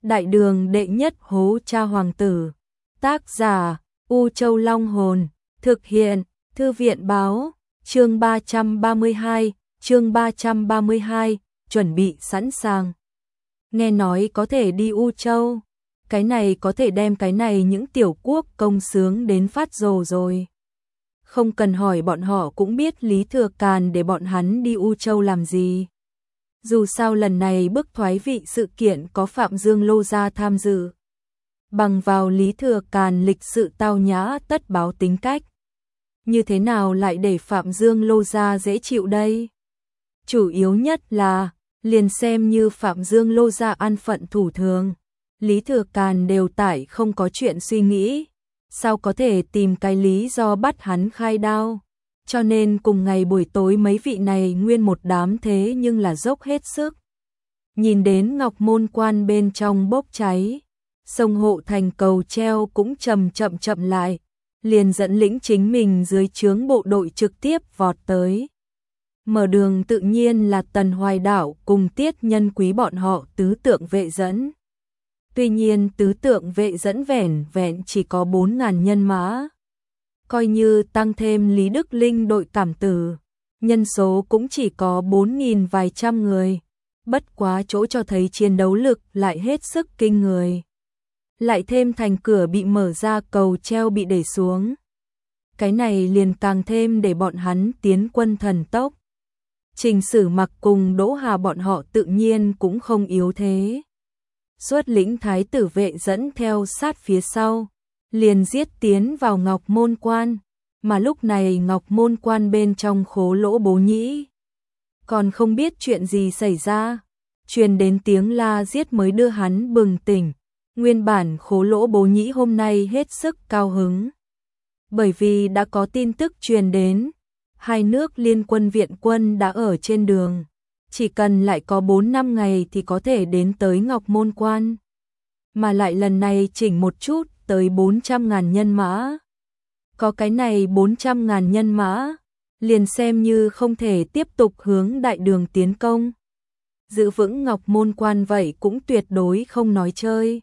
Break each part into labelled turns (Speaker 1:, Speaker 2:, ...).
Speaker 1: Đại đường đệ nhất hố cha hoàng tử. Tác giả U Châu Long Hồn. Thực hiện Thư viện Báo. Chương 332, chuẩn bị sẵn sàng. Nghe nói có thể đi U Châu. Cái này có thể đem cái này những tiểu quốc công sướng đến phát rồ rồi. Không cần hỏi bọn họ cũng biết Lý Thừa Càn để bọn hắn đi U Châu làm gì. Dù sao lần này bức thoái vị sự kiện có Phạm Dương Lô Gia tham dự. Bằng vào Lý Thừa Càn lịch sự tao nhã tất báo tính cách. Như thế nào lại để Phạm Dương Lô Gia dễ chịu đây? Chủ yếu nhất là, liền xem như Phạm Dương Lô Gia an phận thủ thường. Lý Thừa Càn đều tải không có chuyện suy nghĩ. Sao có thể tìm cái lý do bắt hắn khai đao? Cho nên cùng ngày buổi tối mấy vị này nguyên một đám thế nhưng là dốc hết sức. Nhìn đến Ngọc Môn Quan bên trong bốc cháy, sông Hộ Thành cầu treo cũng chậm lại, liền dẫn lĩnh chính mình dưới trướng bộ đội trực tiếp vọt tới. Mở đường tự nhiên là Tần Hoài Đảo cùng Tiết Nhân Quý bọn họ tứ tượng vệ dẫn. Tuy nhiên tứ tượng vệ dẫn vẻn vẹn chỉ có 4.000 nhân mã. Coi như tăng thêm Lý Đức Linh đội cảm tử, nhân số cũng chỉ có 4.000 vài trăm người. Bất quá chỗ cho thấy chiến đấu lực lại hết sức kinh người. Lại thêm thành cửa bị mở ra, cầu treo bị đẩy xuống. Cái này liền càng thêm để bọn hắn tiến quân thần tốc. Trình Sử Mặc cùng Đỗ Hà bọn họ tự nhiên cũng không yếu thế. Xuất lĩnh thái tử vệ dẫn theo sát phía sau, liền giết tiến vào Ngọc Môn Quan, mà lúc này Ngọc Môn Quan bên trong Khố Lỗ Bố Nhĩ còn không biết chuyện gì xảy ra, truyền đến tiếng la giết mới đưa hắn bừng tỉnh. Nguyên bản Khố Lỗ Bố Nhĩ hôm nay hết sức cao hứng, bởi vì đã có tin tức truyền đến, hai nước liên quân viện quân đã ở trên đường, chỉ cần lại có 4-5 ngày thì có thể đến tới Ngọc Môn Quan, mà lại lần này chỉnh một chút tới 400.000 nhân mã. Có cái này 400.000 nhân mã, liền xem như không thể tiếp tục hướng đại đường tiến công. Giữ vững Ngọc Môn Quan vậy cũng tuyệt đối không nói chơi.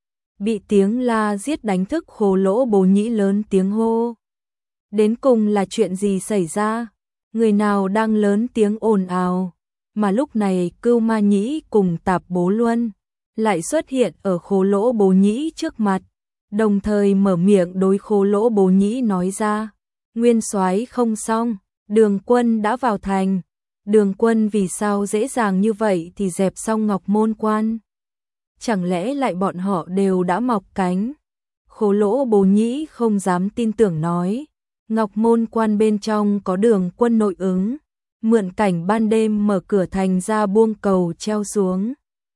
Speaker 1: Bị tiếng la giết đánh thức Khố Lỗ Bố Nhĩ lớn tiếng hô. Đến cùng là chuyện gì xảy ra? Người nào đang lớn tiếng ồn ào? Mà lúc này Cưu Ma Nhĩ cùng Tạp Bố Luân lại xuất hiện ở Khố Lỗ Bố Nhĩ trước mặt, đồng thời mở miệng đối Khố Lỗ Bố Nhĩ nói ra: Nguyên soái không xong, Đường quân đã vào thành. Đường quân vì sao dễ dàng như vậy thì dẹp xong Ngọc Môn Quan? Chẳng lẽ lại bọn họ đều đã mọc cánh? Khố Lỗ Bố Nhĩ không dám tin tưởng nói: Ngọc Môn Quan bên trong có Đường quân nội ứng, mượn cảnh ban đêm mở cửa thành ra buông cầu treo xuống,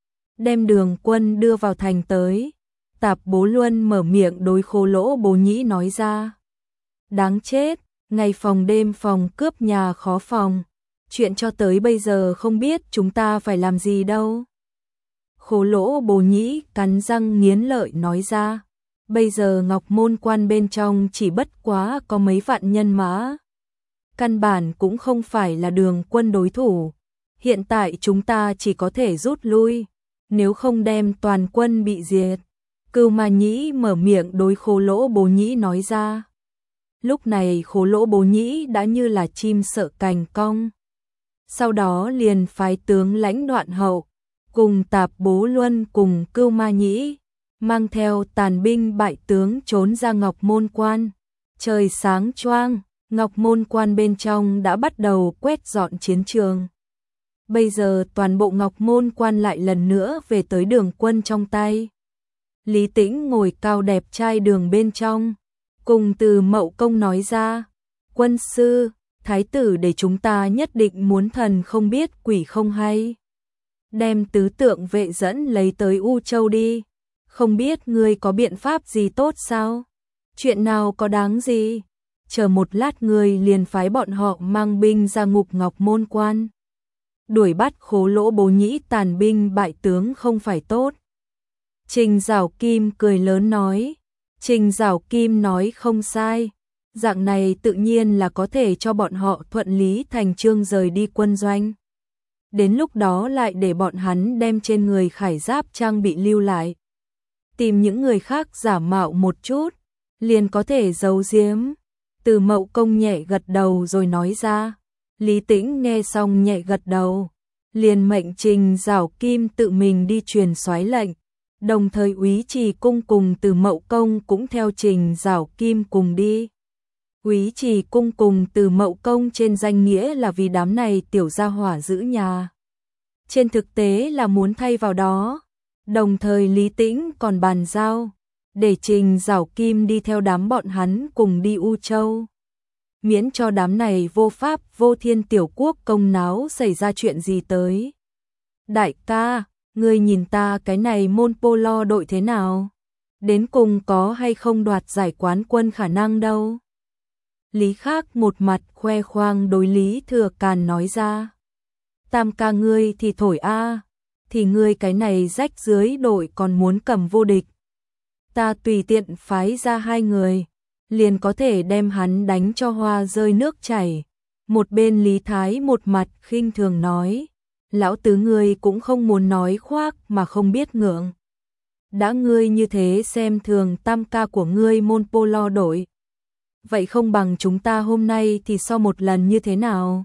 Speaker 1: đem Đường quân đưa vào thành tới. Tạp Bố Luân mở miệng đối Khố Lỗ Bố Nhĩ nói ra: Đáng chết, ngày phòng đêm phòng cướp nhà khó phòng, chuyện cho tới bây giờ không biết chúng ta phải làm gì đâu. Khố Lỗ Bố Nhĩ cắn răng nghiến lợi nói ra: Bây giờ Ngọc Môn Quan bên trong chỉ bất quá có mấy vạn nhân mã, căn bản cũng không phải là Đường quân đối thủ. Hiện tại chúng ta chỉ có thể rút lui, nếu không đem toàn quân bị diệt. Cưu Ma Nhĩ mở miệng đối Khố Lỗ Bố Nhĩ nói ra. Lúc này Khố Lỗ Bố Nhĩ đã như là chim sợ cành cong. Sau đó liền phái tướng lãnh Đoạn Hậu cùng Tạp Bố Luân cùng Cưu Ma Nhĩ mang theo tàn binh bại tướng trốn ra Ngọc Môn Quan. Trời sáng choang, Ngọc Môn Quan bên trong đã bắt đầu quét dọn chiến trường. Bây giờ toàn bộ Ngọc Môn Quan lại lần nữa về tới Đường quân trong tay. Lý Tĩnh ngồi cao đẹp trai đường bên trong, cùng Từ Mậu Công nói ra: Quân sư, thái tử để chúng ta nhất định muốn thần không biết quỷ không hay, đem tứ tượng vệ dẫn lấy tới U Châu đi. Không biết ngươi có biện pháp gì tốt sao? Chuyện nào có đáng gì? Chờ một lát ngươi liền phái bọn họ mang binh ra ngục Ngọc Môn Quan, đuổi bắt Khố Lỗ Bố Nhĩ tàn binh bại tướng không phải tốt. Trình Giảo Kim cười lớn nói. Trình Giảo Kim nói không sai, dạng này tự nhiên là có thể cho bọn họ thuận lý thành chương rời đi quân doanh. đến lúc đó lại để bọn hắn đem trên người khải giáp trang bị lưu lại. Tìm những người khác giả mạo một chút, liền có thể giấu giếm. Từ Mậu Công nhẹ gật đầu rồi nói ra. Lý Tĩnh nghe xong nhẹ gật đầu, liền mệnh Trình Giảo Kim tự mình đi truyền soái lệnh, đồng thời Úy Trì Cung cùng Từ Mậu Công cũng theo Trình Giảo Kim cùng đi. Úy Trì Cung cùng Từ Mậu Công trên danh nghĩa là vì đám này tiểu gia hỏa giữ nhà, trên thực tế là muốn thay vào đó. Đồng thời Lý Tĩnh còn bàn giao để Trình Giảo Kim đi theo đám bọn hắn cùng đi U Châu, miễn cho đám này vô pháp vô thiên tiểu quốc công náo xảy ra chuyện gì tới. Đại ca, ngươi nhìn ta cái này môn polo đội thế nào? Đến cùng có hay không đoạt giải quán quân khả năng đâu? Lý Khác một mặt khoe khoang đối Lý Thừa Càn nói ra. Tam ca ngươi thì thổi a, thì ngươi cái này rách dưới đội còn muốn cầm vô địch. Ta tùy tiện phái ra 2 người, liền có thể đem hắn đánh cho hoa rơi nước chảy. Một bên Lý Thái một mặt khinh thường nói, lão tứ ngươi cũng không muốn nói khoác mà không biết ngượng. Đã ngươi như thế xem thường tam ca của ngươi môn polo đội, vậy không bằng chúng ta hôm nay thì so một lần như thế nào?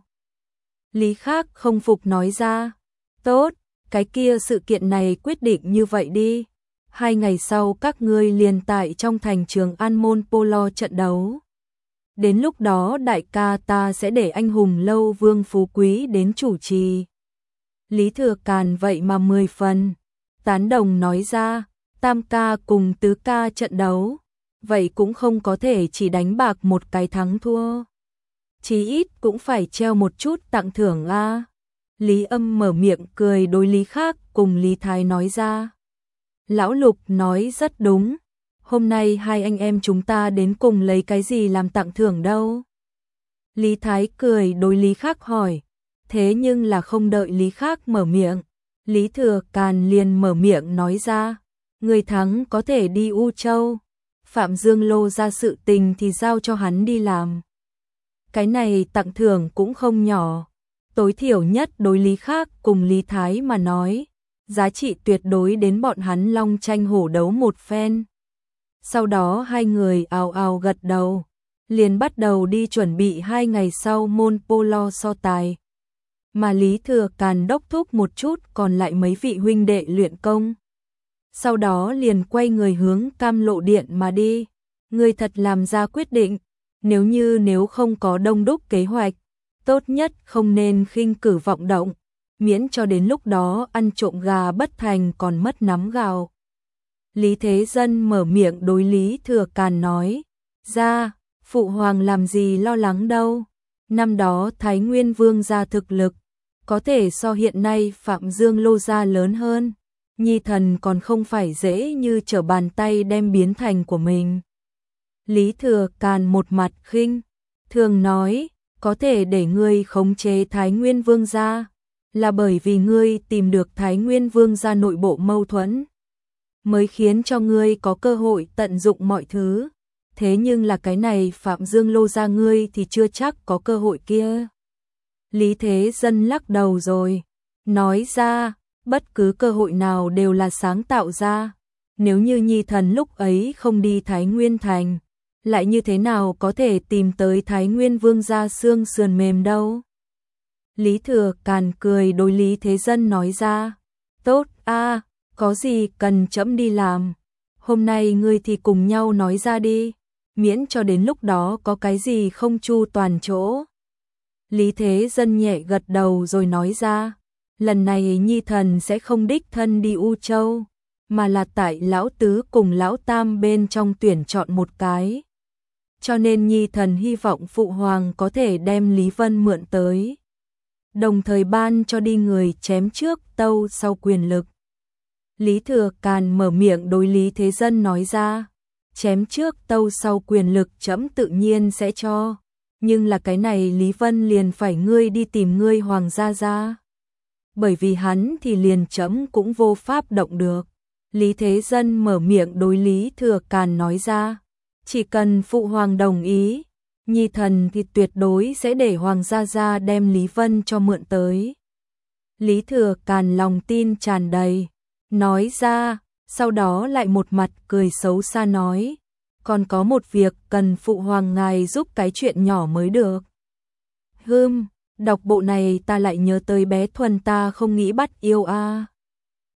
Speaker 1: Lý Khác không phục nói ra, tốt, cái kia sự kiện này quyết định như vậy đi. 2 ngày sau các ngươi liền tại trong thành Trường An môn polo trận đấu. Đến lúc đó đại ca ta sẽ để anh hùng lâu Vương Phú Quý đến chủ trì. Lý Thừa Càn vậy mà 10 phần tán đồng nói ra, tam ca cùng tứ ca trận đấu, vậy cũng không có thể chỉ đánh bạc một cái thắng thua. Chí ít cũng phải treo một chút tặng thưởng a. Lý Âm mở miệng cười đối Lý Khác cùng Lý Thái nói ra. Lão Lục nói rất đúng, hôm nay 2 anh em chúng ta đến cùng lấy cái gì làm tặng thưởng đâu? Lý Thái cười đối Lý Khác hỏi, thế nhưng là không đợi Lý Khác mở miệng, Lý Thừa Càn liền mở miệng nói ra, người thắng có thể đi U Châu, Phạm Dương Lô ra sự tình thì giao cho hắn đi làm. Cái này tặng thưởng cũng không nhỏ, tối thiểu nhất đối Lý Khác cùng Lý Thái mà nói, giá trị tuyệt đối đến bọn hắn long tranh hổ đấu một phen. Sau đó 2 người ào ào gật đầu, liền bắt đầu đi chuẩn bị 2 ngày sau môn polo so tài. Mà Lý Thừa Càn đốc thúc một chút còn lại mấy vị huynh đệ luyện công. Sau đó liền quay người hướng Cam Lộ Điện mà đi. Người thật làm ra quyết định, nếu không có đông đúc kế hoạch, tốt nhất không nên khinh cử vọng động, miễn cho đến lúc đó ăn trộm gà bất thành còn mất nắm gạo. Lý Thế Dân mở miệng đối Lý Thừa Càn nói, ra, phụ hoàng làm gì lo lắng đâu, năm đó Thái Nguyên Vương gia thực lực, có thể so hiện nay Phạm Dương Lô gia lớn hơn, nhi thần còn không phải dễ như trở bàn tay đem biến thành của mình. Lý Thừa Càn một mặt khinh thường nói, có thể để ngươi khống chế Thái Nguyên Vương gia, là bởi vì ngươi tìm được Thái Nguyên Vương gia nội bộ mâu thuẫn, mới khiến cho ngươi có cơ hội tận dụng mọi thứ. Thế nhưng là cái này Phạm Dương Lô gia ngươi thì chưa chắc có cơ hội kia. Lý Thế Dân lắc đầu rồi, nói ra, bất cứ cơ hội nào đều là sáng tạo ra. Nếu như nhi thần lúc ấy không đi Thái Nguyên Thành, lại như thế nào có thể tìm tới Thái Nguyên Vương gia xương sườn mềm đâu. Lý Thừa Càn cười đối Lý Thế Dân nói ra, tốt a, có gì cần trẫm đi làm, hôm nay ngươi thì cùng nhau nói ra đi, miễn cho đến lúc đó có cái gì không chu toàn chỗ. Lý Thế Dân nhẹ gật đầu rồi nói ra, lần này nhi thần sẽ không đích thân đi U Châu, mà là tại lão tứ cùng lão tam bên trong tuyển chọn một cái. Cho nên nhi thần hy vọng phụ hoàng có thể đem Lý Vân mượn tới, đồng thời ban cho đi người chém trước tâu sau quyền lực. Lý Thừa Càn mở miệng đối Lý Thế Dân nói ra, chém trước tâu sau quyền lực trẫm tự nhiên sẽ cho, nhưng là cái này Lý Vân liền phải ngươi đi tìm ngươi hoàng gia ra, bởi vì hắn thì liền trẫm cũng vô pháp động được. Lý Thế Dân mở miệng đối Lý Thừa Càn nói ra, chỉ cần phụ hoàng đồng ý, nhi thần thì tuyệt đối sẽ để hoàng gia ra đem Lý Vân cho mượn tới. Lý Thừa Càn lòng tin tràn đầy, nói ra, sau đó lại một mặt cười xấu xa nói, còn có một việc cần phụ hoàng ngài giúp cái chuyện nhỏ mới được. Đọc bộ này ta lại nhớ tới bé Thuần ta không nghĩ bắt yêu a.